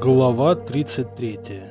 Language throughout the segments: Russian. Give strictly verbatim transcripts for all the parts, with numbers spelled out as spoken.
Глава тридцать третья.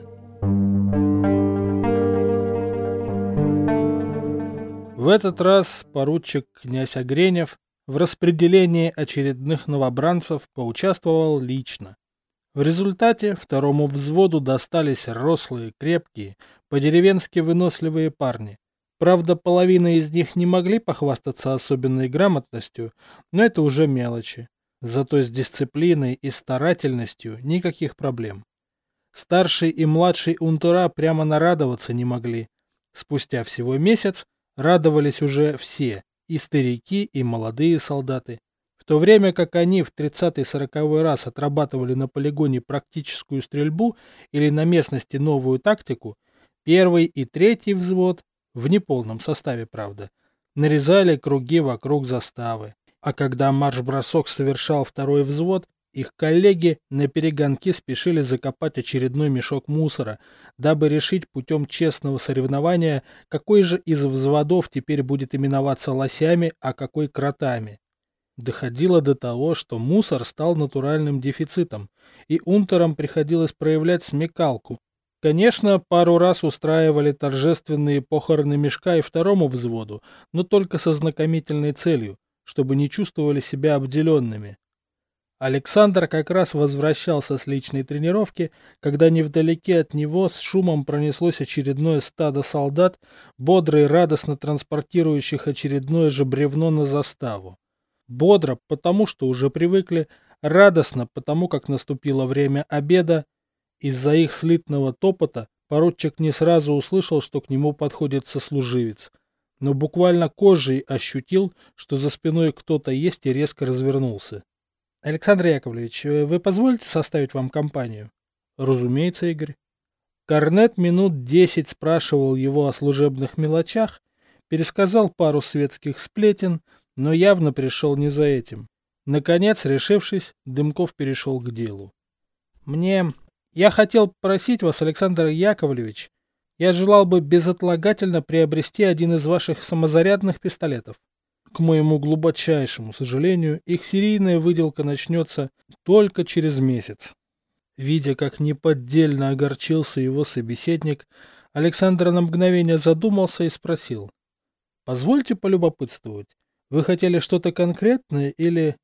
В этот раз поручик князь Огренев в распределении очередных новобранцев поучаствовал лично. В результате второму взводу достались рослые, крепкие, по-деревенски выносливые парни. Правда, половина из них не могли похвастаться особенной грамотностью, но это уже мелочи. Зато с дисциплиной и старательностью никаких проблем. Старший и младший унтера прямо нарадоваться не могли. Спустя всего месяц радовались уже все, и старики, и молодые солдаты. В то время как они в тридцатый-сороковой раз отрабатывали на полигоне практическую стрельбу или на местности новую тактику, первый и третий взвод, в неполном составе, правда, нарезали круги вокруг заставы. А когда марш-бросок совершал второй взвод, их коллеги на перегонки спешили закопать очередной мешок мусора, дабы решить путем честного соревнования, какой же из взводов теперь будет именоваться лосями, а какой кротами. Доходило до того, что мусор стал натуральным дефицитом, и унтерам приходилось проявлять смекалку. Конечно, пару раз устраивали торжественные похороны мешка и второму взводу, но только со знакомительной целью, чтобы не чувствовали себя обделенными. Александр как раз возвращался с личной тренировки, когда невдалеке от него с шумом пронеслось очередное стадо солдат, бодро и радостно транспортирующих очередное же бревно на заставу. Бодро, потому что уже привыкли, радостно, потому как наступило время обеда. Из-за их слитного топота поручик не сразу услышал, что к нему подходит сослуживец, но буквально кожей ощутил, что за спиной кто-то есть, и резко развернулся. — Александр Яковлевич, вы позволите составить вам компанию? — Разумеется, Игорь. Корнет минут десять спрашивал его о служебных мелочах, пересказал пару светских сплетен, но явно пришел не за этим. Наконец, решившись, Дымков перешел к делу. — Мне... Я хотел просить вас, Александр Яковлевич, я желал бы безотлагательно приобрести один из ваших самозарядных пистолетов. К моему глубочайшему сожалению, их серийная выделка начнется только через месяц. Видя, как неподдельно огорчился его собеседник, Александр на мгновение задумался и спросил. — Позвольте полюбопытствовать, вы хотели что-то конкретное или...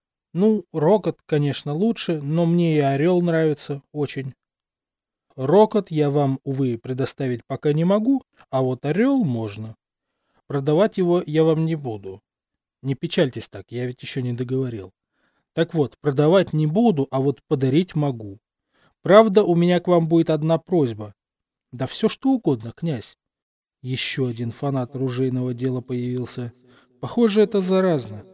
Ну, Рокот, конечно, лучше, но мне и Орел нравится очень. Рокот я вам, увы, предоставить пока не могу, а вот Орел можно. Продавать его я вам не буду. Не печальтесь так, я ведь еще не договорил. Так вот, продавать не буду, а вот подарить могу. Правда, у меня к вам будет одна просьба. Да все что угодно, князь. Еще один фанат оружейного дела появился. Похоже, это заразно.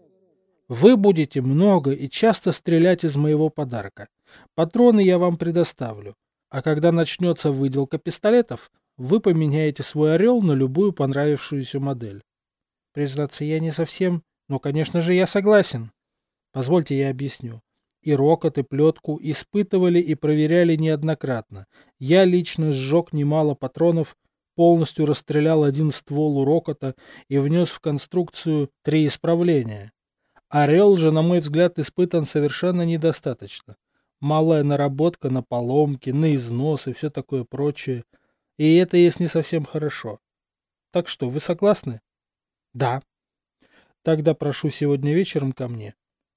Вы будете много и часто стрелять из моего подарка. Патроны я вам предоставлю. А когда начнется выделка пистолетов, вы поменяете свой Орел на любую понравившуюся модель. Признаться, я не совсем, но, конечно же, я согласен. Позвольте я объясню. И Рокот, и Плетку испытывали и проверяли неоднократно. Я лично сжег немало патронов, полностью расстрелял один ствол у Рокота и внес в конструкцию три исправления. Орел же, на мой взгляд, испытан совершенно недостаточно. Малая наработка на поломки, на износ и все такое прочее. И это есть не совсем хорошо. Так что, вы согласны? Да. Тогда прошу сегодня вечером ко мне.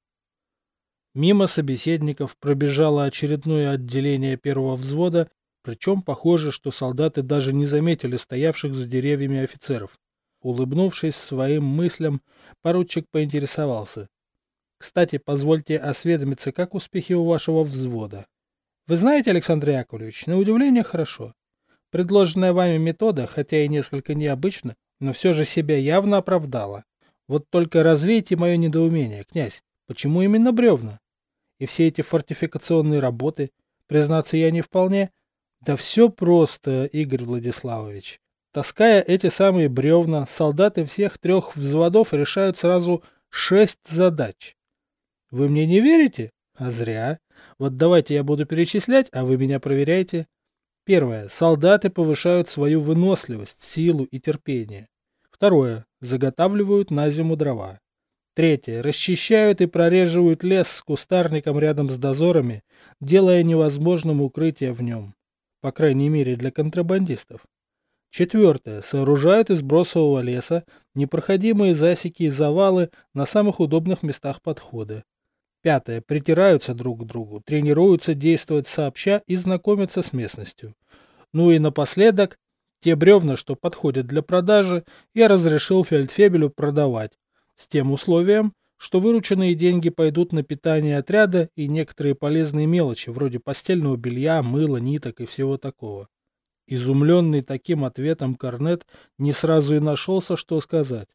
Мимо собеседников пробежало очередное отделение первого взвода, причем похоже, что солдаты даже не заметили стоявших за деревьями офицеров. Улыбнувшись своим мыслям, поручик поинтересовался. Кстати, позвольте осведомиться, как успехи у вашего взвода? Вы знаете, Александр Яковлевич, на удивление хорошо. Предложенная вами метода, хотя и несколько необычна, но все же себя явно оправдала. Вот только развейте мое недоумение, князь, почему именно бревна? И все эти фортификационные работы, признаться, я не вполне... Да все просто, Игорь Владиславович. Таская эти самые бревна, солдаты всех трех взводов решают сразу шесть задач. Вы мне не верите? А зря. Вот давайте я буду перечислять, а вы меня проверяйте. Первое. Солдаты повышают свою выносливость, силу и терпение. Второе. Заготавливают на зиму дрова. Третье. Расчищают и прореживают лес с кустарником рядом с дозорами, делая невозможным укрытие в нем. По крайней мере для контрабандистов. Четвертое. Сооружают из бросового леса непроходимые засеки и завалы на самых удобных местах подхода. Пятое. Притираются друг к другу, тренируются действовать сообща и знакомятся с местностью. Ну и напоследок, те бревна, что подходят для продажи, я разрешил фельдфебелю продавать, с тем условием, что вырученные деньги пойдут на питание отряда и некоторые полезные мелочи, вроде постельного белья, мыла, ниток и всего такого. Изумленный таким ответом корнет не сразу и нашелся, что сказать.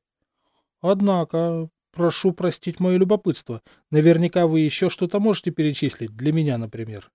Однако, прошу простить мое любопытство, наверняка вы еще что-то можете перечислить, для меня, например.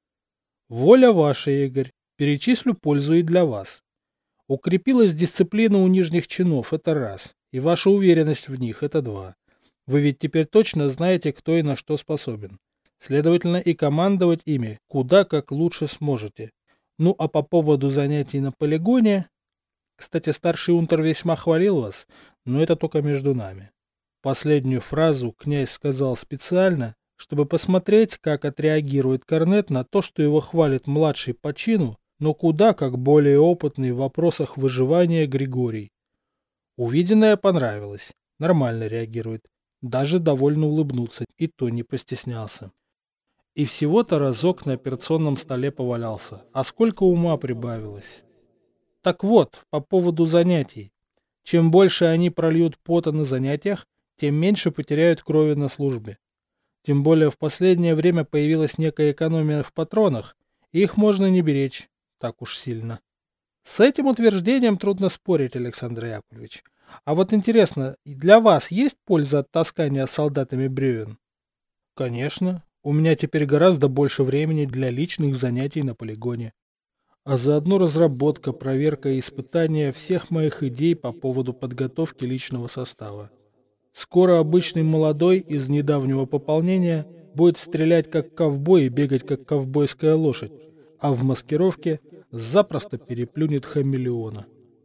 Воля ваша, Игорь, перечислю пользу и для вас. Укрепилась дисциплина у нижних чинов, это раз, и ваша уверенность в них, это два. Вы ведь теперь точно знаете, кто и на что способен. Следовательно, и командовать ими куда как лучше сможете. Ну а по поводу занятий на полигоне... Кстати, старший унтер весьма хвалил вас, но это только между нами. Последнюю фразу князь сказал специально, чтобы посмотреть, как отреагирует корнет на то, что его хвалит младший по чину, но куда как более опытный в вопросах выживания Григорий. Увиденное понравилось, нормально реагирует, даже довольно улыбнуться, и то не постеснялся. И всего-то разок на операционном столе повалялся, а сколько ума прибавилось. Так вот, по поводу занятий. Чем больше они прольют пота на занятиях, тем меньше потеряют крови на службе. Тем более в последнее время появилась некая экономия в патронах, и их можно не беречь так уж сильно. С этим утверждением трудно спорить, Александр Яковлевич. А вот интересно, для вас есть польза от таскания с солдатами бревен? Конечно. У меня теперь гораздо больше времени для личных занятий на полигоне. А заодно разработка, проверка и испытание всех моих идей по поводу подготовки личного состава. Скоро обычный молодой из недавнего пополнения будет стрелять как ковбой и бегать как ковбойская лошадь, а в маскировке запросто переплюнет хамелеона.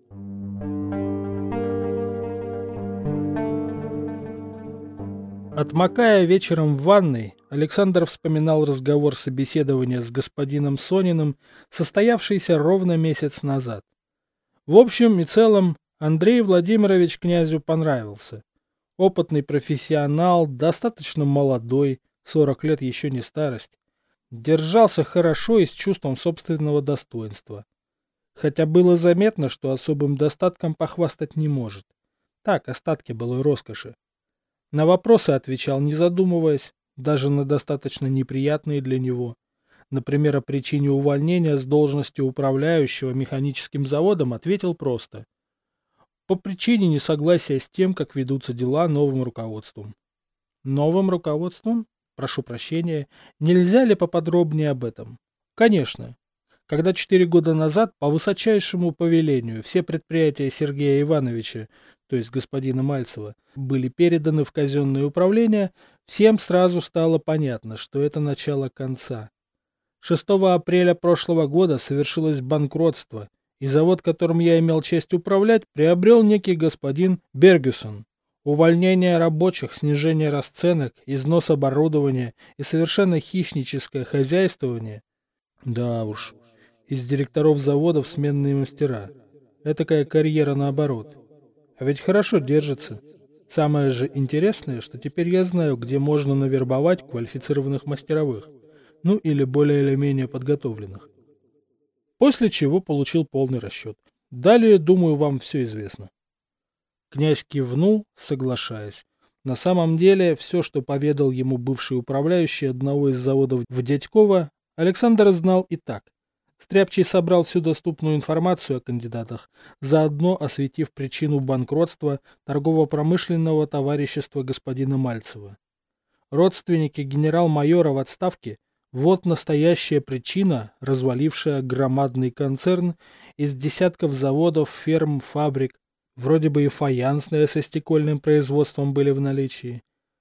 Отмокая вечером в ванной, Александр вспоминал разговор собеседования с господином Сониным, состоявшийся ровно месяц назад. В общем и целом, Андрей Владимирович князю понравился. Опытный профессионал, достаточно молодой, сорок лет еще не старость. Держался хорошо и с чувством собственного достоинства. Хотя было заметно, что особым достатком похвастать не может. Так, остатки былой роскоши. На вопросы отвечал, не задумываясь, даже на достаточно неприятные для него. Например, о причине увольнения с должности управляющего механическим заводом ответил просто. По причине несогласия с тем, как ведутся дела новым руководством. Новым руководством? Прошу прощения, нельзя ли поподробнее об этом? Конечно. Когда четыре года назад по высочайшему повелению все предприятия Сергея Ивановича, то есть господина Мальцева, были переданы в казенное управление, всем сразу стало понятно, что это начало конца. шестого апреля прошлого года совершилось банкротство, и завод, которым я имел честь управлять, приобрел некий господин Бергюсон. Увольнение рабочих, снижение расценок, износ оборудования и совершенно хищническое хозяйствование. Да уж, из директоров заводов сменные мастера. Этакая карьера наоборот. А ведь хорошо держится. Самое же интересное, что теперь я знаю, где можно навербовать квалифицированных мастеровых. Ну или более или менее подготовленных. После чего получил полный расчет. Далее, думаю, вам все известно. Князь кивнул, соглашаясь. На самом деле, все, что поведал ему бывший управляющий одного из заводов в Дядьково, Александр знал и так. Стряпчий собрал всю доступную информацию о кандидатах, заодно осветив причину банкротства торгово-промышленного товарищества господина Мальцева. Родственники генерал-майора в отставке – вот настоящая причина, развалившая громадный концерн из десятков заводов, ферм, фабрик. Вроде бы и фаянсные со стекольным производством были в наличии.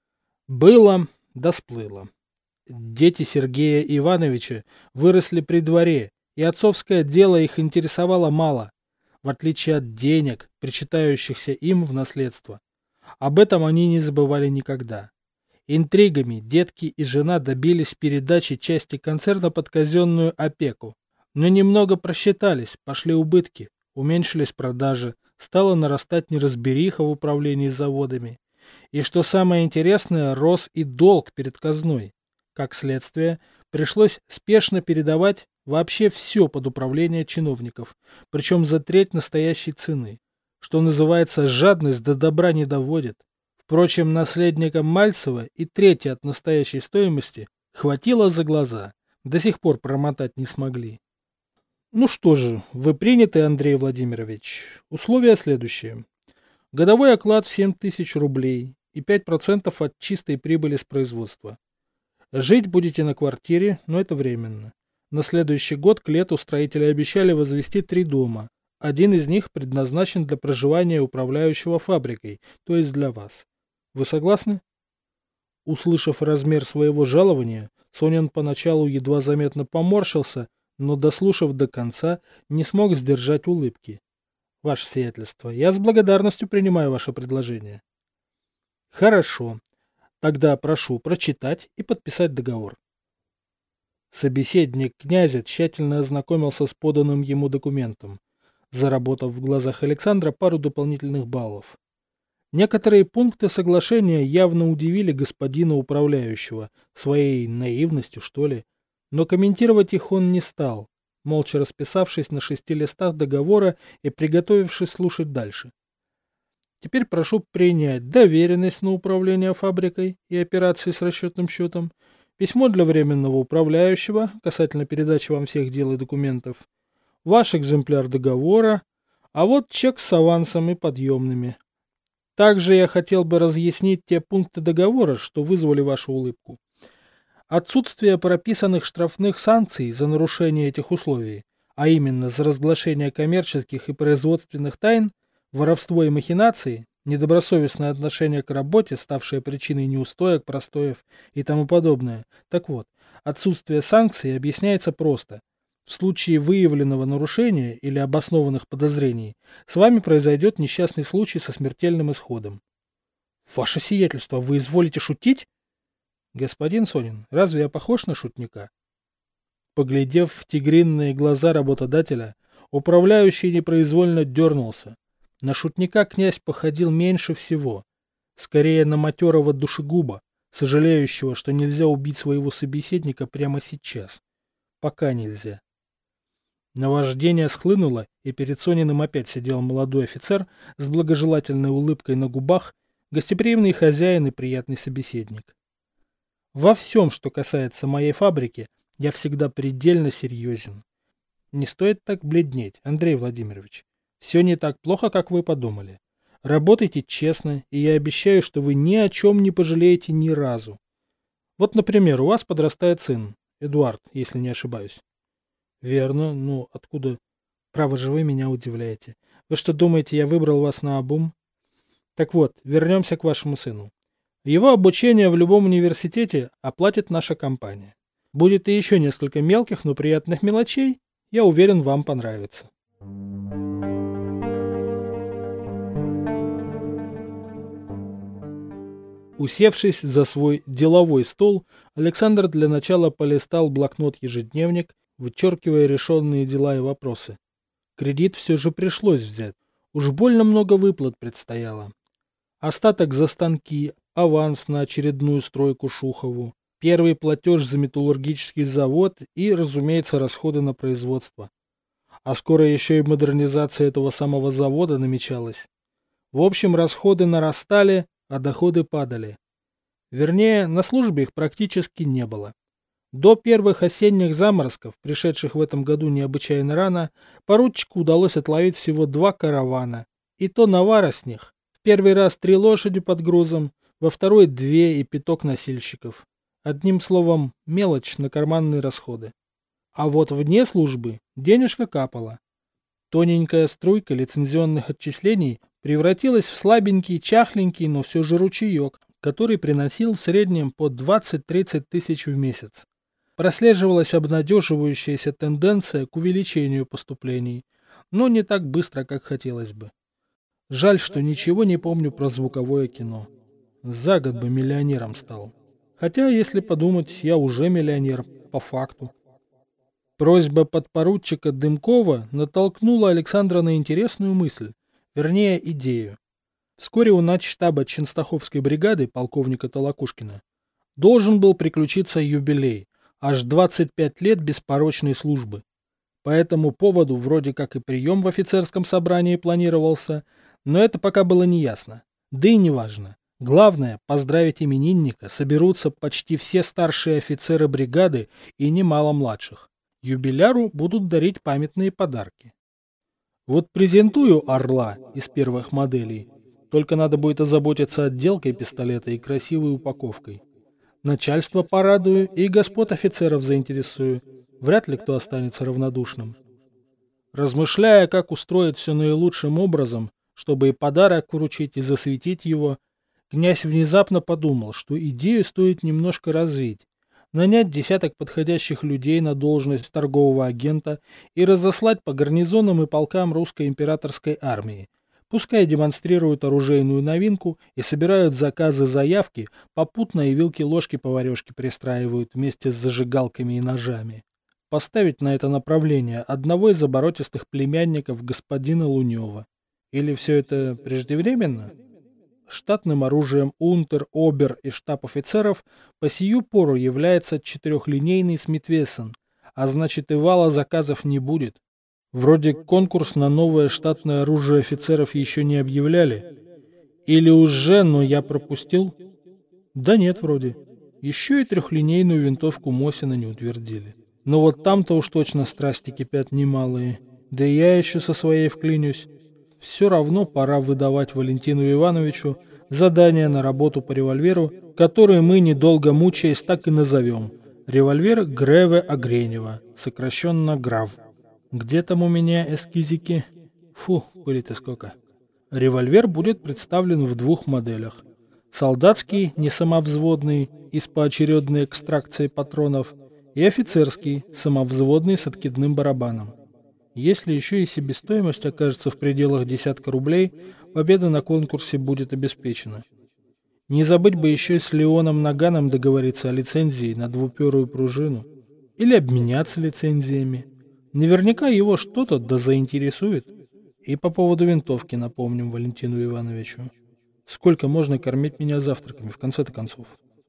Было, да сплыло. Дети Сергея Ивановича выросли при дворе, и отцовское дело их интересовало мало, в отличие от денег, причитающихся им в наследство. Об этом они не забывали никогда. Интригами детки и жена добились передачи части концерна под казенную опеку. Но немного просчитались, пошли убытки, уменьшились продажи, стала нарастать неразбериха в управлении заводами. И что самое интересное, рос и долг перед казной. Как следствие, пришлось спешно передавать вообще все под управление чиновников, причем за треть настоящей цены. Что называется, жадность до добра не доводит. Впрочем, наследникам Мальцева и трети от настоящей стоимости хватило за глаза, до сих пор промотать не смогли. Ну что же, вы приняты, Андрей Владимирович. Условия следующие. Годовой оклад в семь тысяч рублей и пять процентов от чистой прибыли с производства. Жить будете на квартире, но это временно. На следующий год к лету строители обещали возвести три дома. Один из них предназначен для проживания управляющего фабрикой, то есть для вас. Вы согласны? Услышав размер своего жалования, Сонин поначалу едва заметно поморщился, но, дослушав до конца, не смог сдержать улыбки. Ваше сиятельство, я с благодарностью принимаю ваше предложение. Хорошо. Тогда прошу прочитать и подписать договор. Собеседник князя тщательно ознакомился с поданным ему документом, заработав в глазах Александра пару дополнительных баллов. Некоторые пункты соглашения явно удивили господина управляющего, своей наивностью, что ли, но комментировать их он не стал, молча расписавшись на шести листах договора и приготовившись слушать дальше. Теперь прошу принять доверенность на управление фабрикой и операции с расчетным счетом, письмо для временного управляющего касательно передачи вам всех дел и документов, ваш экземпляр договора, а вот чек с авансом и подъемными. Также я хотел бы разъяснить те пункты договора, что вызвали вашу улыбку. Отсутствие прописанных штрафных санкций за нарушение этих условий, а именно за разглашение коммерческих и производственных тайн, воровство и махинации, недобросовестное отношение к работе, ставшее причиной неустоек, простоев и тому подобное. Так вот, отсутствие санкций объясняется просто. В случае выявленного нарушения или обоснованных подозрений с вами произойдет несчастный случай со смертельным исходом. Ваше сиятельство, вы изволите шутить? Господин Сонин, разве я похож на шутника? Поглядев в тигринные глаза работодателя, управляющий непроизвольно дернулся. На шутника князь походил меньше всего. Скорее на матерого душегуба, сожалеющего, что нельзя убить своего собеседника прямо сейчас. Пока нельзя. Наваждение схлынуло, и перед Сониным опять сидел молодой офицер с благожелательной улыбкой на губах, гостеприимный хозяин и приятный собеседник. Во всем, что касается моей фабрики, я всегда предельно серьезен. Не стоит так бледнеть, Андрей Владимирович. Все не так плохо, как вы подумали. Работайте честно, и я обещаю, что вы ни о чем не пожалеете ни разу. Вот, например, у вас подрастает сын, Эдуард, если не ошибаюсь. Верно, ну откуда? Право же вы меня удивляете. Вы что думаете, я выбрал вас наобум? Так вот, вернемся к вашему сыну. Его обучение в любом университете оплатит наша компания. Будет и еще несколько мелких, но приятных мелочей, я уверен, вам понравится. Усевшись за свой деловой стол, Александр для начала полистал блокнот-ежедневник, вычеркивая решенные дела и вопросы. Кредит все же пришлось взять. Уж больно много выплат предстояло. Остаток за станки, аванс на очередную стройку Шухову, первый платеж за металлургический завод и, разумеется, расходы на производство. А скоро еще и модернизация этого самого завода намечалась. В общем, расходы нарастали, а доходы падали. Вернее, на службе их практически не было. До первых осенних заморозков, пришедших в этом году необычайно рано, поручику удалось отловить всего два каравана, и то навара с них. В первый раз три лошади под грузом, во второй две и пяток носильщиков. Одним словом, мелочь на карманные расходы. А вот вне службы денежка капала. Тоненькая струйка лицензионных отчислений превратилась в слабенький, чахленький, но все же ручеек, который приносил в среднем по двадцать-тридцать тысяч в месяц. Прослеживалась обнадеживающаяся тенденция к увеличению поступлений, но не так быстро, как хотелось бы. Жаль, что ничего не помню про звуковое кино. За год бы миллионером стал. Хотя, если подумать, я уже миллионер, по факту. Просьба подпоручика Дымкова натолкнула Александра на интересную мысль, вернее, идею. Вскоре у начштаба Ченстаховской бригады полковника Толокушкина должен был приключиться юбилей, аж двадцать пять лет беспорочной службы. По этому поводу вроде как и прием в офицерском собрании планировался, но это пока было неясно. Да и неважно. Главное, поздравить именинника соберутся почти все старшие офицеры бригады и немало младших. Юбиляру будут дарить памятные подарки. Вот презентую «Орла» из первых моделей. Только надо будет озаботиться отделкой пистолета и красивой упаковкой. Начальство порадую и господ офицеров заинтересую. Вряд ли кто останется равнодушным. Размышляя, как устроить все наилучшим образом, чтобы и подарок вручить, и засветить его, князь внезапно подумал, что идею стоит немножко развить, нанять десяток подходящих людей на должность торгового агента и разослать по гарнизонам и полкам русской императорской армии. Пускай демонстрируют оружейную новинку и собирают заказы-заявки, попутно и вилки-ложки-поварешки пристраивают вместе с зажигалками и ножами. Поставить на это направление одного из оборотистых племянников господина Лунева. Или все это преждевременно? Штатным оружием унтер, обер и штаб офицеров по сию пору является четырехлинейный Смит-Вессон, а значит и вала заказов не будет. Вроде конкурс на новое штатное оружие офицеров еще не объявляли. Или уже, но я пропустил? Да нет, вроде. Еще и трехлинейную винтовку Мосина не утвердили. Но вот там-то уж точно страсти кипят немалые. Да и я еще со своей вклинюсь. Все равно пора выдавать Валентину Ивановичу задание на работу по револьверу, который мы, недолго мучаясь, так и назовем. Револьвер Греве Огренева, сокращенно ГРАВ. Где там у меня эскизики? Фу, пыли-то сколько. Револьвер будет представлен в двух моделях. Солдатский, несамовзводный, и с поочередной экстракцией патронов, и офицерский, самовзводный с откидным барабаном. Если еще и себестоимость окажется в пределах десятка рублей, победа на конкурсе будет обеспечена. Не забыть бы еще и с Леоном Наганом договориться о лицензии на двуперую пружину. Или обменяться лицензиями. Наверняка его что-то да заинтересует. И по поводу винтовки напомним Валентину Ивановичу. Сколько можно кормить меня завтраками, в конце-то концов?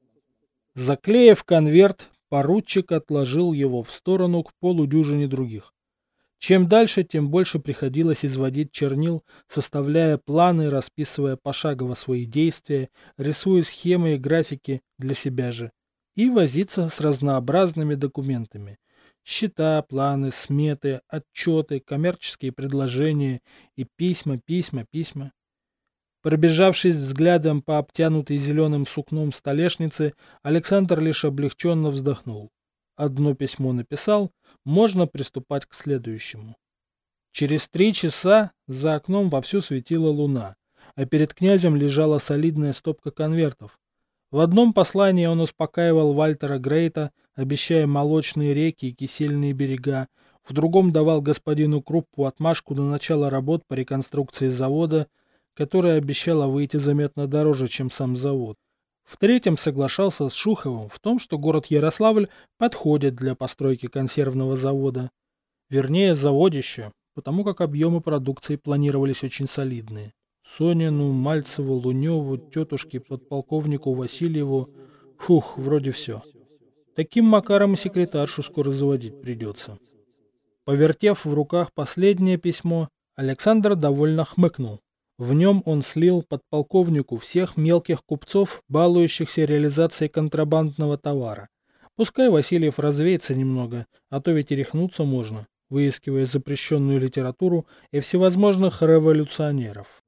Заклеив конверт, поручик отложил его в сторону к полудюжине других. Чем дальше, тем больше приходилось изводить чернил, составляя планы, расписывая пошагово свои действия, рисуя схемы и графики для себя же, и возиться с разнообразными документами. Счета, планы, сметы, отчеты, коммерческие предложения и письма, письма, письма. Пробежавшись взглядом по обтянутой зеленым сукном столешнице, Александр лишь облегченно вздохнул. Одно письмо написал, можно приступать к следующему. Через три часа за окном вовсю светила луна, а перед князем лежала солидная стопка конвертов. В одном послании он успокаивал Вальтера Грейта, обещая молочные реки и кисельные берега, в другом давал господину Круппу отмашку на начало работ по реконструкции завода, которая обещала выйти заметно дороже, чем сам завод. В третьем соглашался с Шуховым в том, что город Ярославль подходит для постройки консервного завода. Вернее, заводища, потому как объемы продукции планировались очень солидные. Сонину, Мальцеву, Луневу, тетушке, подполковнику Васильеву. Фух, вроде все. Таким макаром и секретаршу скоро заводить придется. Повертев в руках последнее письмо, Александр довольно хмыкнул. В нем он слил подполковнику всех мелких купцов, балующихся реализацией контрабандного товара. Пускай Васильев развеется немного, а то ведь и рехнуться можно, выискивая запрещенную литературу и всевозможных революционеров.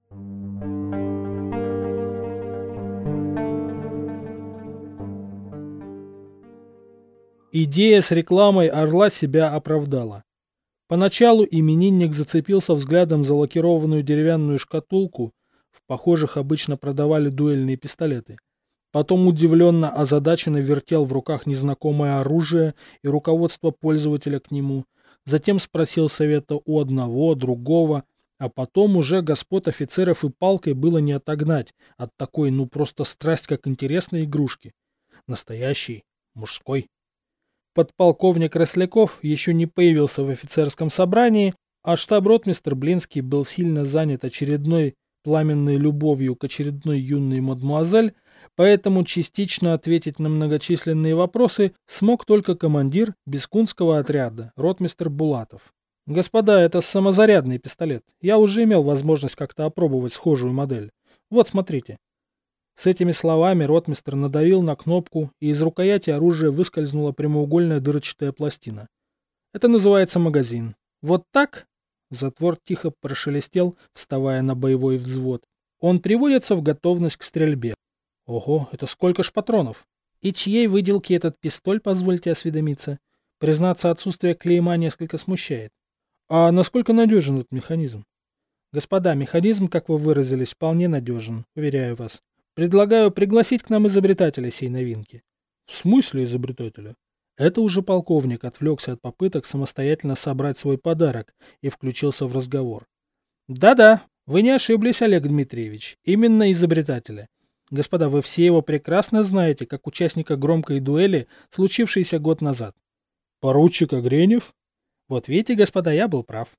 Идея с рекламой «Орла» себя оправдала. Поначалу именинник зацепился взглядом за лакированную деревянную шкатулку, в похожих обычно продавали дуэльные пистолеты. Потом удивленно озадаченно вертел в руках незнакомое оружие и руководство пользователя к нему. Затем спросил совета у одного, другого, А потом уже господ офицеров и палкой было не отогнать от такой, ну просто страсть, как интересной игрушки. Настоящий, мужской. Подполковник Росляков еще не появился в офицерском собрании, а штаб-ротмистр Блинский был сильно занят очередной пламенной любовью к очередной юной мадмуазель, поэтому частично ответить на многочисленные вопросы смог только командир Бескунского отряда, ротмистр Булатов. «Господа, это самозарядный пистолет. Я уже имел возможность как-то опробовать схожую модель. Вот, смотрите». С этими словами ротмистр надавил на кнопку, и из рукояти оружия выскользнула прямоугольная дырочатая пластина. Это называется магазин. Вот так? Затвор тихо прошелестел, вставая на боевой взвод. Он приводится в готовность к стрельбе. Ого, это сколько ж патронов? И чьей выделки этот пистоль, позвольте осведомиться? Признаться, отсутствие клейма несколько смущает. А насколько надежен этот механизм? Господа, механизм, как вы выразились, вполне надежен, уверяю вас. Предлагаю пригласить к нам изобретателя сей новинки. В смысле изобретателя? Это уже полковник отвлекся от попыток самостоятельно собрать свой подарок и включился в разговор. Да-да, вы не ошиблись, Олег Дмитриевич, именно изобретателя. Господа, вы все его прекрасно знаете, как участника громкой дуэли, случившейся год назад. Поручик Огренев? Вот видите, господа, я был прав.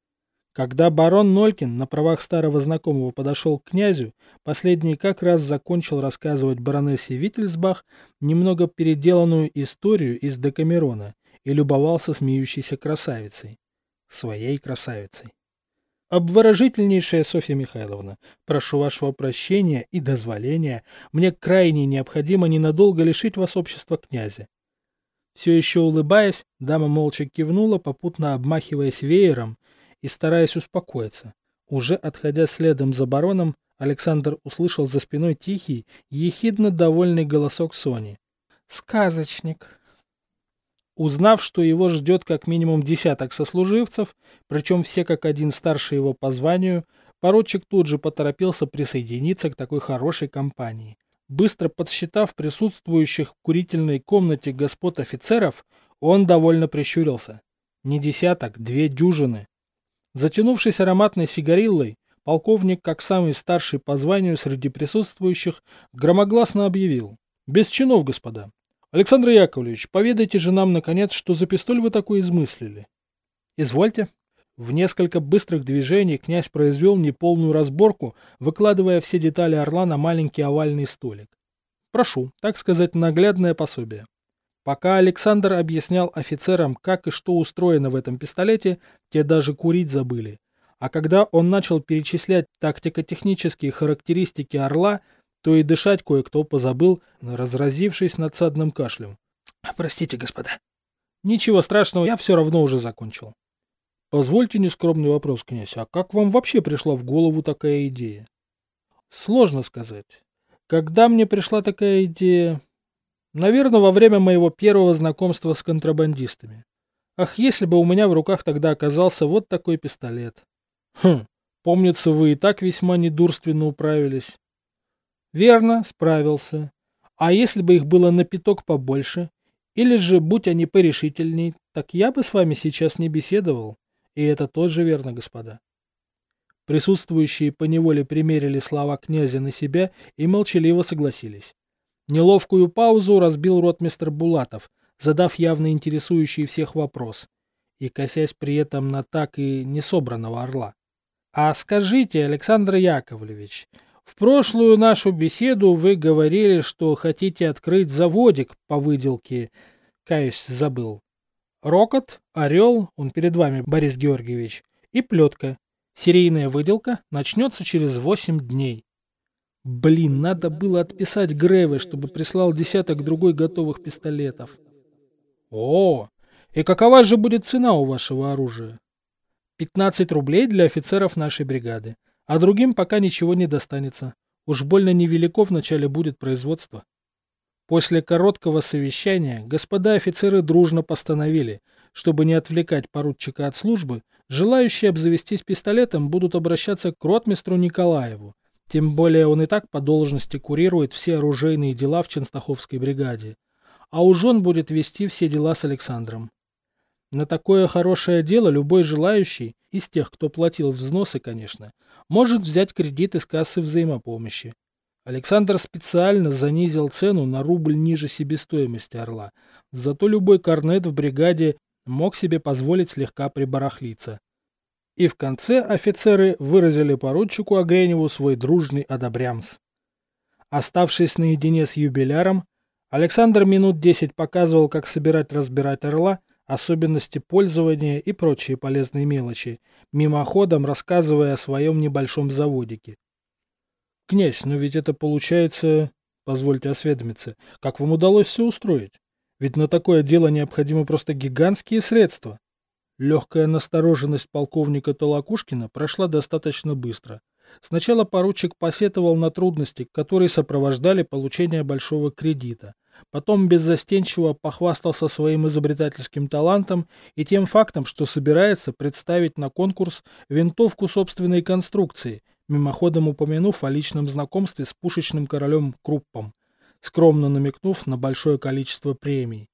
Когда барон Нолькин на правах старого знакомого подошел к князю, последний как раз закончил рассказывать баронессе Виттельсбах немного переделанную историю из Декамерона и любовался смеющейся красавицей. Своей красавицей. Обворожительнейшая Софья Михайловна, прошу вашего прощения и дозволения, мне крайне необходимо ненадолго лишить вас общества князя. Все еще улыбаясь, дама молча кивнула, попутно обмахиваясь веером и стараясь успокоиться. Уже отходя следом за бароном, Александр услышал за спиной тихий, ехидно довольный голосок Сони. «Сказочник!» Узнав, что его ждет как минимум десяток сослуживцев, причем все как один старше его по званию, поручик тут же поторопился присоединиться к такой хорошей компании. Быстро подсчитав присутствующих в курительной комнате господ офицеров, он довольно прищурился. Не десяток, две дюжины. Затянувшись ароматной сигариллой, полковник, как самый старший по званию среди присутствующих, громогласно объявил. «Без чинов, господа. Александр Яковлевич, поведайте же нам, наконец, что за пистоль вы такой измыслили». «Извольте». В несколько быстрых движений князь произвел неполную разборку, выкладывая все детали орла на маленький овальный столик. Прошу, так сказать, наглядное пособие. Пока Александр объяснял офицерам, как и что устроено в этом пистолете, те даже курить забыли. А когда он начал перечислять тактико-технические характеристики орла, то и дышать кое-кто позабыл, разразившись надсадным кашлем. «Простите, господа». «Ничего страшного, я все равно уже закончил». Позвольте нескромный вопрос, князь, а как вам вообще пришла в голову такая идея? Сложно сказать. Когда мне пришла такая идея? Наверное, во время моего первого знакомства с контрабандистами. Ах, если бы у меня в руках тогда оказался вот такой пистолет. Хм, помнится, вы и так весьма недурственно управились. Верно, справился. А если бы их было на пяток побольше? Или же, будь они порешительней, так я бы с вами сейчас не беседовал. И это тоже верно, господа. Присутствующие поневоле примерили слова князя на себя и молчаливо согласились. Неловкую паузу разбил ротмистр Булатов, задав явно интересующий всех вопрос, и косясь при этом на так и не собранного орла. «А скажите, Александр Яковлевич, в прошлую нашу беседу вы говорили, что хотите открыть заводик по выделке, каюсь, забыл. Рокот, орел, он перед вами, Борис Георгиевич, и плетка. Серийная выделка начнется через восемь дней». Блин, надо было отписать Греве, чтобы прислал десяток другой готовых пистолетов. О, и какова же будет цена у вашего оружия? пятнадцать рублей для офицеров нашей бригады, а другим пока ничего не достанется. Уж больно невелико вначале будет производство. После короткого совещания господа офицеры дружно постановили, чтобы не отвлекать поручика от службы, желающие обзавестись пистолетом будут обращаться к ротмистру Николаеву. Тем более он и так по должности курирует все оружейные дела в Ченстаховской бригаде. А уж он будет вести все дела с Александром. На такое хорошее дело любой желающий, из тех, кто платил взносы, конечно, может взять кредит из кассы взаимопомощи. Александр специально занизил цену на рубль ниже себестоимости «Орла», зато любой корнет в бригаде мог себе позволить слегка прибарахлиться. И в конце офицеры выразили поручику Огреневу свой дружный одобрямс. Оставшись наедине с юбиляром, Александр минут десять показывал, как собирать-разбирать «Орла», особенности пользования и прочие полезные мелочи, мимоходом рассказывая о своем небольшом заводике. «Князь, но ведь это получается, позвольте осведомиться, как вам удалось все устроить? Ведь на такое дело необходимы просто гигантские средства». Легкая настороженность полковника Толокушкина прошла достаточно быстро. Сначала поручик посетовал на трудности, которые сопровождали получение большого кредита. Потом беззастенчиво похвастался своим изобретательским талантом и тем фактом, что собирается представить на конкурс винтовку собственной конструкции, мимоходом упомянув о личном знакомстве с пушечным королем Круппом, скромно намекнув на большое количество премий.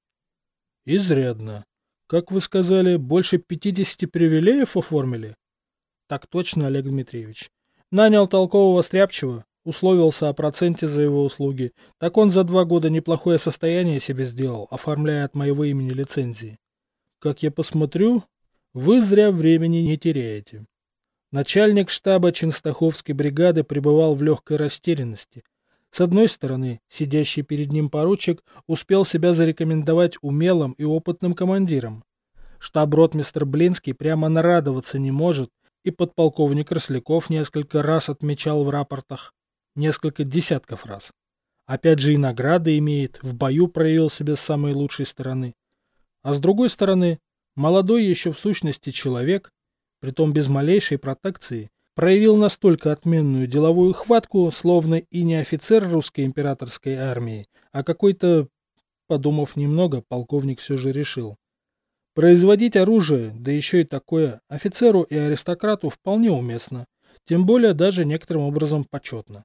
«Изрядно. Как вы сказали, больше пятидесяти привилеев оформили?» «Так точно, Олег Дмитриевич. Нанял толкового стряпчего, условился о проценте за его услуги. Так он за два года неплохое состояние себе сделал, оформляя от моего имени лицензии. Как я посмотрю, вы зря времени не теряете». Начальник штаба Ченстаховской бригады пребывал в легкой растерянности. С одной стороны, сидящий перед ним поручик успел себя зарекомендовать умелым и опытным командиром. Штаб-ротмистр Блинский прямо нарадоваться не может, и подполковник Росляков несколько раз отмечал в рапортах. Несколько десятков раз. Опять же и награды имеет, в бою проявил себя с самой лучшей стороны. А с другой стороны, молодой еще в сущности человек, притом без малейшей протекции, проявил настолько отменную деловую хватку, словно и не офицер русской императорской армии, а какой-то, подумав немного, полковник все же решил. Производить оружие, да еще и такое, офицеру и аристократу вполне уместно, тем более даже некоторым образом почетно.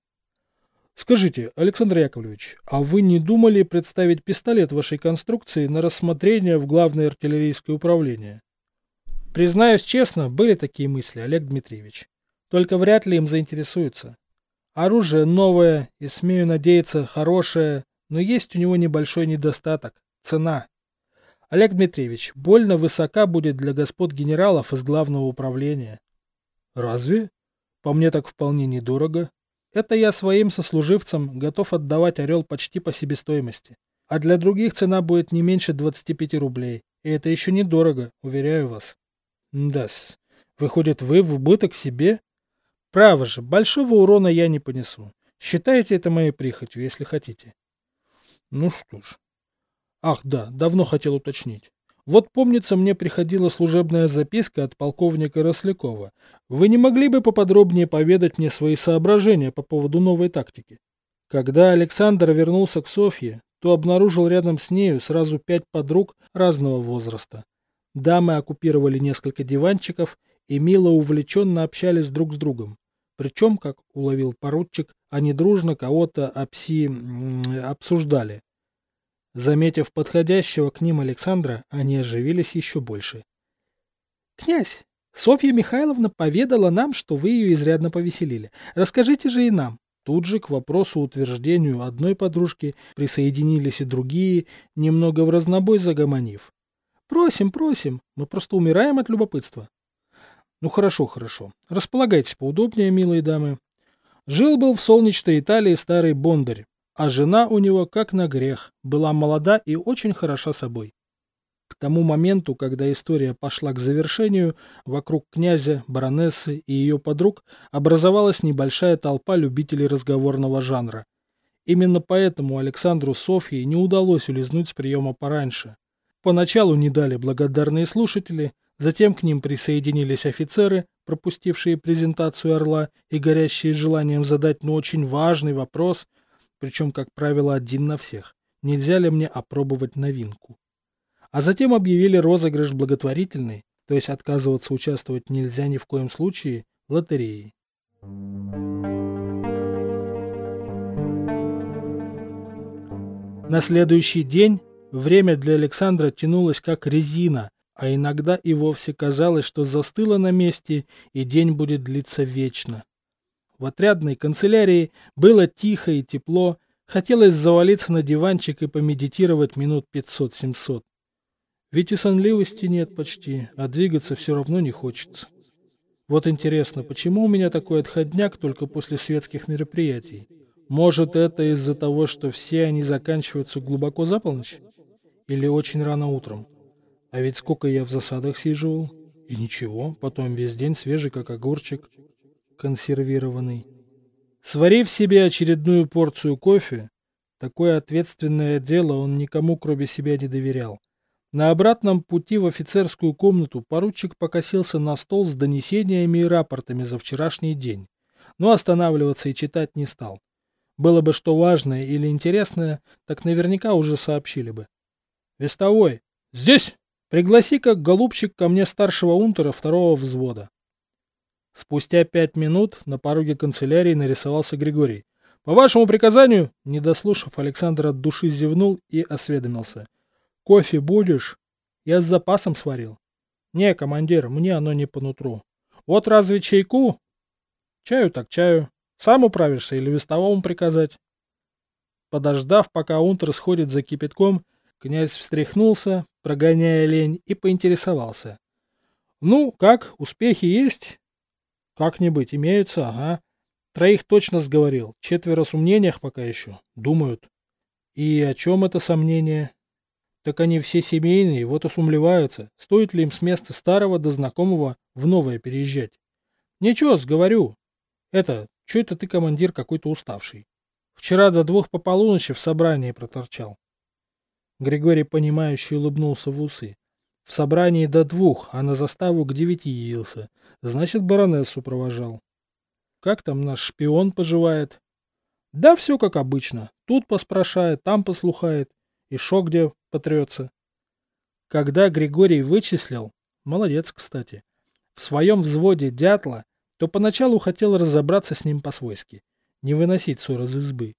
Скажите, Александр Яковлевич, а вы не думали представить пистолет вашей конструкции на рассмотрение в Главное артиллерийское управление? Признаюсь честно, были такие мысли, Олег Дмитриевич. Только вряд ли им заинтересуются. Оружие новое и, смею надеяться, хорошее, но есть у него небольшой недостаток – цена. Олег Дмитриевич, больно высока будет для господ генералов из Главного управления. Разве? По мне так вполне недорого. Это я своим сослуживцам готов отдавать «Орел» почти по себестоимости. А для других цена будет не меньше двадцати пяти рублей. И это еще недорого, уверяю вас. Да-с. Выходит, вы в убыток себе? Право же, большого урона я не понесу. Считайте это моей прихотью, если хотите. Ну что ж. Ах, да, давно хотел уточнить. Вот помнится, мне приходила служебная записка от полковника Рослякова. Вы не могли бы поподробнее поведать мне свои соображения по поводу новой тактики? Когда Александр вернулся к Софье, то обнаружил рядом с нею сразу пять подруг разного возраста. Дамы оккупировали несколько диванчиков и мило увлеченно общались друг с другом. Причем, как уловил поручик, они дружно кого-то обси... обсуждали. Заметив подходящего к ним Александра, они оживились еще больше. «Князь, Софья Михайловна поведала нам, что вы ее изрядно повеселили. Расскажите же и нам». Тут же к вопросу утверждению одной подружки присоединились и другие, немного в разнобой загомонив. «Просим, просим, мы просто умираем от любопытства». «Ну хорошо, хорошо. Располагайтесь поудобнее, милые дамы. Жил-был в солнечной Италии старый бондарь, а жена у него, как на грех, была молода и очень хороша собой. К тому моменту, когда история пошла к завершению, вокруг князя, баронессы и ее подруг образовалась небольшая толпа любителей разговорного жанра. Именно поэтому Александру с Софьей не удалось улизнуть с приема пораньше. Поначалу не дали благодарные слушатели, затем к ним присоединились офицеры, пропустившие презентацию «Орла» и горящие желанием задать, ну, очень важный вопрос, причем, как правило, один на всех. Нельзя ли мне опробовать новинку? А затем объявили розыгрыш благотворительный, то есть отказываться участвовать нельзя ни в коем случае, лотереей. На следующий день время для Александра тянулось как резина, А иногда и вовсе казалось, что застыло на месте, и день будет длиться вечно. В отрядной канцелярии было тихо и тепло, хотелось завалиться на диванчик и помедитировать минут пятьсот-семьсот. Ведь и сонливости нет почти, а двигаться все равно не хочется. Вот интересно, почему у меня такой отходняк только после светских мероприятий? Может, это из-за того, что все они заканчиваются глубоко за полночь? Или очень рано утром? А ведь сколько я в засадах сиживал? И ничего, потом весь день свежий, как огурчик, консервированный. Сварив себе очередную порцию кофе, такое ответственное дело он никому кроме себя не доверял. На обратном пути в офицерскую комнату поручик покосился на стол с донесениями и рапортами за вчерашний день, но останавливаться и читать не стал. Было бы что важное или интересное, так наверняка уже сообщили бы. «Вестовой! Здесь! Пригласи-ка, голубчик, ко мне старшего унтера второго взвода». Спустя пять минут на пороге канцелярии нарисовался Григорий. «По вашему приказанию!» Не дослушав, Александр от души зевнул и осведомился. «Кофе будешь? Я с запасом сварил». «Не, командир, мне оно не по нутру». «Вот разве чайку?» «Чаю так чаю. Сам управишься или вестовому приказать?» Подождав, пока унтер сходит за кипятком, князь встряхнулся, прогоняя лень, и поинтересовался. «Ну, как, успехи есть?» «Как-нибудь имеются, ага. Троих точно сговорил, четверо в сомнениях пока еще, думают». «И о чем это сомнение?» «Так они все семейные, вот и сумлеваются, стоит ли им с места старого до знакомого в новое переезжать». «Ничего, сговорю. Это, что это ты, командир, какой-то уставший? Вчера до двух по полуночи в собрании проторчал». Григорий, понимающе улыбнулся в усы. «В собрании до двух, а на заставу к девяти явился. Значит, баронессу провожал». «Как там наш шпион поживает?» «Да все как обычно. Тут поспрашает, там послухает. И шо где потрется». Когда Григорий вычислил, молодец, кстати, в своем взводе дятла, то поначалу хотел разобраться с ним по-свойски, не выносить ссор из избы.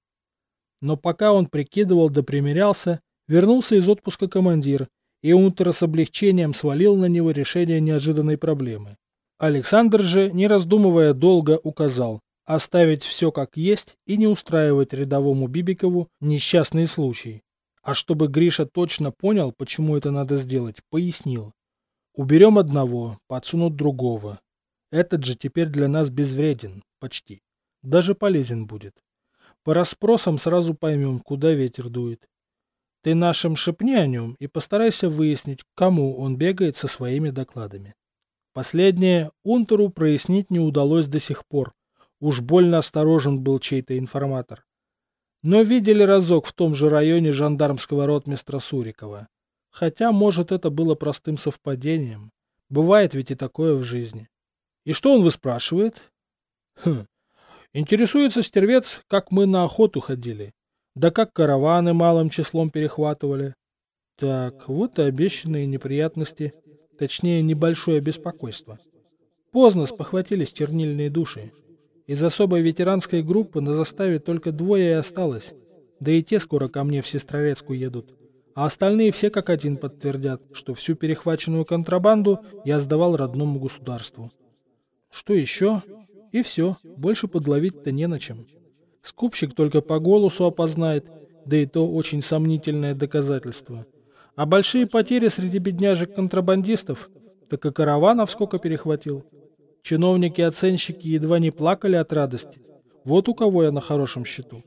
Но пока он прикидывал да примирялся, вернулся из отпуска командир, и унтер с облегчением свалил на него решение неожиданной проблемы. Александр же, не раздумывая долго, указал оставить все как есть и не устраивать рядовому Бибикову несчастный случай. А чтобы Гриша точно понял, почему это надо сделать, пояснил. Уберем одного, подсунут другого. Этот же теперь для нас безвреден, почти. Даже полезен будет. По расспросам сразу поймем, куда ветер дует. Ты нашим шепни о нем и постарайся выяснить, к кому он бегает со своими докладами. Последнее унтеру прояснить не удалось до сих пор. Уж больно осторожен был чей-то информатор. Но видели разок в том же районе жандармского ротмистра Сурикова. Хотя, может, это было простым совпадением. Бывает ведь и такое в жизни. И что он выспрашивает? Хм. Интересуется стервец, как мы на охоту ходили. Да как караваны малым числом перехватывали. Так, вот и обещанные неприятности. Точнее, небольшое беспокойство. Поздно спохватились чернильные души. Из особой ветеранской группы на заставе только двое и осталось. Да и те скоро ко мне в Сестрорецкую едут. А остальные все как один подтвердят, что всю перехваченную контрабанду я сдавал родному государству. Что еще? И все. Больше подловить-то не на чем. Скупщик только по голосу опознает, да и то очень сомнительное доказательство. А большие потери среди бедняжек-контрабандистов, так и караванов сколько перехватил. Чиновники-оценщики едва не плакали от радости. Вот у кого я на хорошем счету.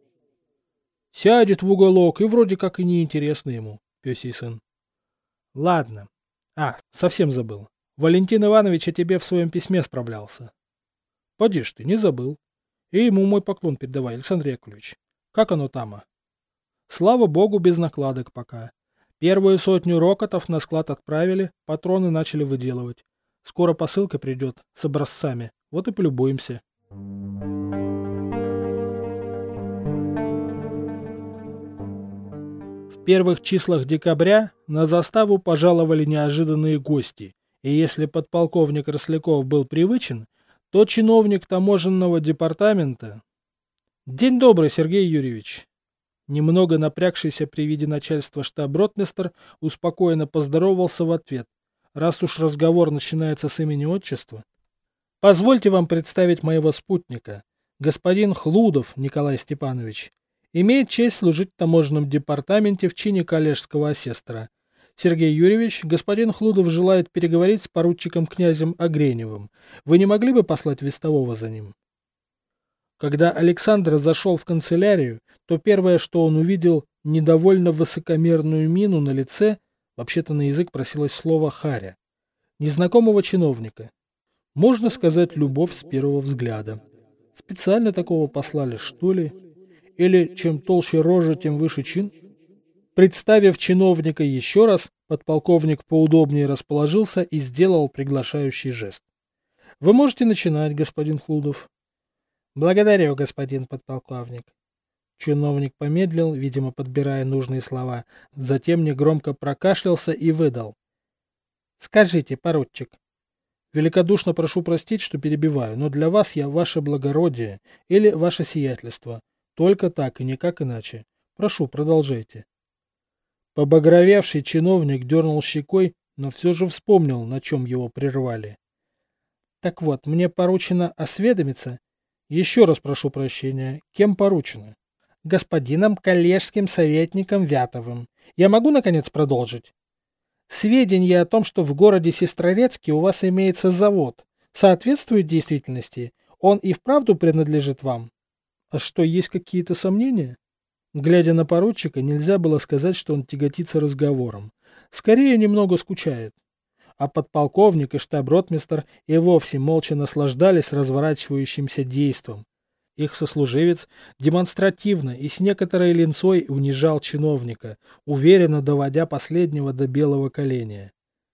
Сядет в уголок, и вроде как и неинтересно ему, пёсий сын. Ладно. А, совсем забыл. Валентин Иванович о тебе в своем письме справлялся. Поди ж ты, не забыл. И ему мой поклон передавай, Александр Яковлевич. Как оно там? Слава богу, без накладок пока. Первую сотню рокотов на склад отправили, патроны начали выделывать. Скоро посылка придет с образцами, вот и полюбуемся. В первых числах декабря на заставу пожаловали неожиданные гости, и если подполковник Росляков был привычен, то чиновник таможенного департамента... День добрый, Сергей Юрьевич. Немного напрягшийся при виде начальства штаб-ротмистр успокоенно поздоровался в ответ, раз уж разговор начинается с имени-отчества. Позвольте вам представить моего спутника. Господин Хлудов Николай Степанович имеет честь служить в таможенном департаменте в чине коллежского асессора. Сергей Юрьевич, господин Хлудов желает переговорить с поручиком князем Огреневым. Вы не могли бы послать вестового за ним? Когда Александр зашел в канцелярию, то первое, что он увидел, недовольно высокомерную мину на лице, вообще-то на язык просилось слово «харя», незнакомого чиновника. Можно сказать, любовь с первого взгляда. Специально такого послали, что ли? Или чем толще рожа, тем выше чин? Представив чиновника еще раз, подполковник поудобнее расположился и сделал приглашающий жест. Вы можете начинать, господин Хлудов. Благодарю, господин подполковник. Чиновник помедлил, видимо, подбирая нужные слова, затем негромко прокашлялся и выдал. Скажите, поручик. Великодушно прошу простить, что перебиваю, но для вас я ваше благородие или ваше сиятельство. Только так и никак иначе. Прошу, продолжайте. Побагровевший чиновник дернул щекой, но все же вспомнил, на чем его прервали. Так вот, мне поручено осведомиться. Еще раз прошу прощения, кем поручено? Господином коллежским советником Вятовым. Я могу, наконец, продолжить? Сведения о том, что в городе Сестрорецке у вас имеется завод, соответствуют действительности? Он и вправду принадлежит вам? А что, есть какие-то сомнения? Глядя на поручика, нельзя было сказать, что он тяготится разговором. Скорее, немного скучает. А подполковник и штаб-ротмистр и вовсе молча наслаждались разворачивающимся действом. Их сослуживец демонстративно и с некоторой линцой унижал чиновника, уверенно доводя последнего до белого коленя.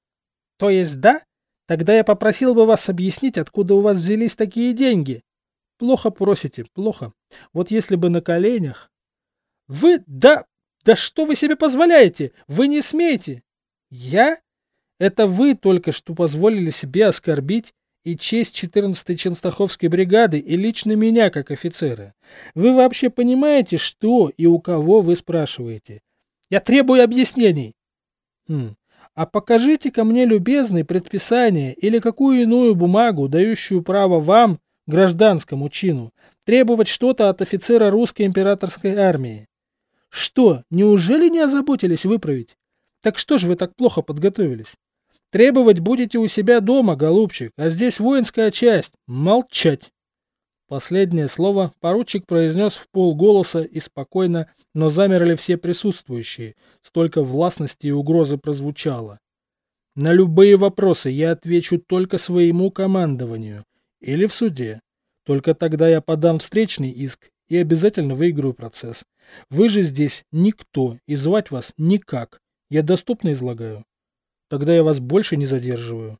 То есть да? Тогда я попросил бы вас объяснить, откуда у вас взялись такие деньги. Плохо просите, плохо. Вот если бы на коленях... Вы, да, да что вы себе позволяете? Вы не смеете. Я? Это вы только что позволили себе оскорбить и честь четырнадцатой Ченстаховской бригады, и лично меня как офицера. Вы вообще понимаете, что и у кого вы спрашиваете? Я требую объяснений. Хм. А покажите-ка мне, любезный, предписание или какую иную бумагу, дающую право вам, гражданскому чину, требовать что-то от офицера русской императорской армии. Что, неужели не озаботились выправить? Так что ж вы так плохо подготовились? Требовать будете у себя дома, голубчик, а здесь воинская часть. Молчать. Последнее слово поручик произнес в полголоса и спокойно, но замерли все присутствующие. Столько властности и угрозы прозвучало. На любые вопросы я отвечу только своему командованию или в суде. Только тогда я подам встречный иск и обязательно выиграю процесс. Вы же здесь никто, и звать вас никак. Я доступно излагаю. Тогда я вас больше не задерживаю.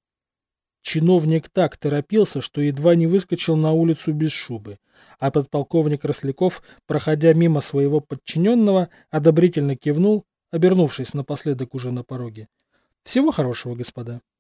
Чиновник так торопился, что едва не выскочил на улицу без шубы, а подполковник Росляков, проходя мимо своего подчиненного, одобрительно кивнул, обернувшись напоследок уже на пороге. Всего хорошего, господа.